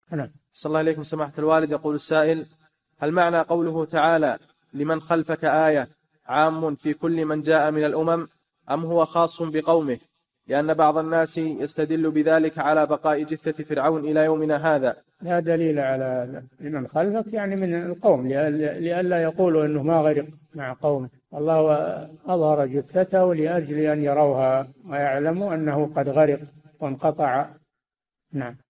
نعم. صلى الله عليكم سماحة الوالد. يقول السائل: هل معنى قوله تعالى لمن خلفك آية عام في كل من جاء من الأمم، أم هو خاص بقومه؟ لأن بعض الناس يستدل بذلك على بقاء جثة فرعون إلى يومنا هذا. لا دليل على هذا. لمن خلفك يعني من القوم، لئلا يقولوا أنه ما غرق مع قومه. الله أظهر جثته لأجل أن يروها ويعلموا أنه قد غرق وانقطع. نعم.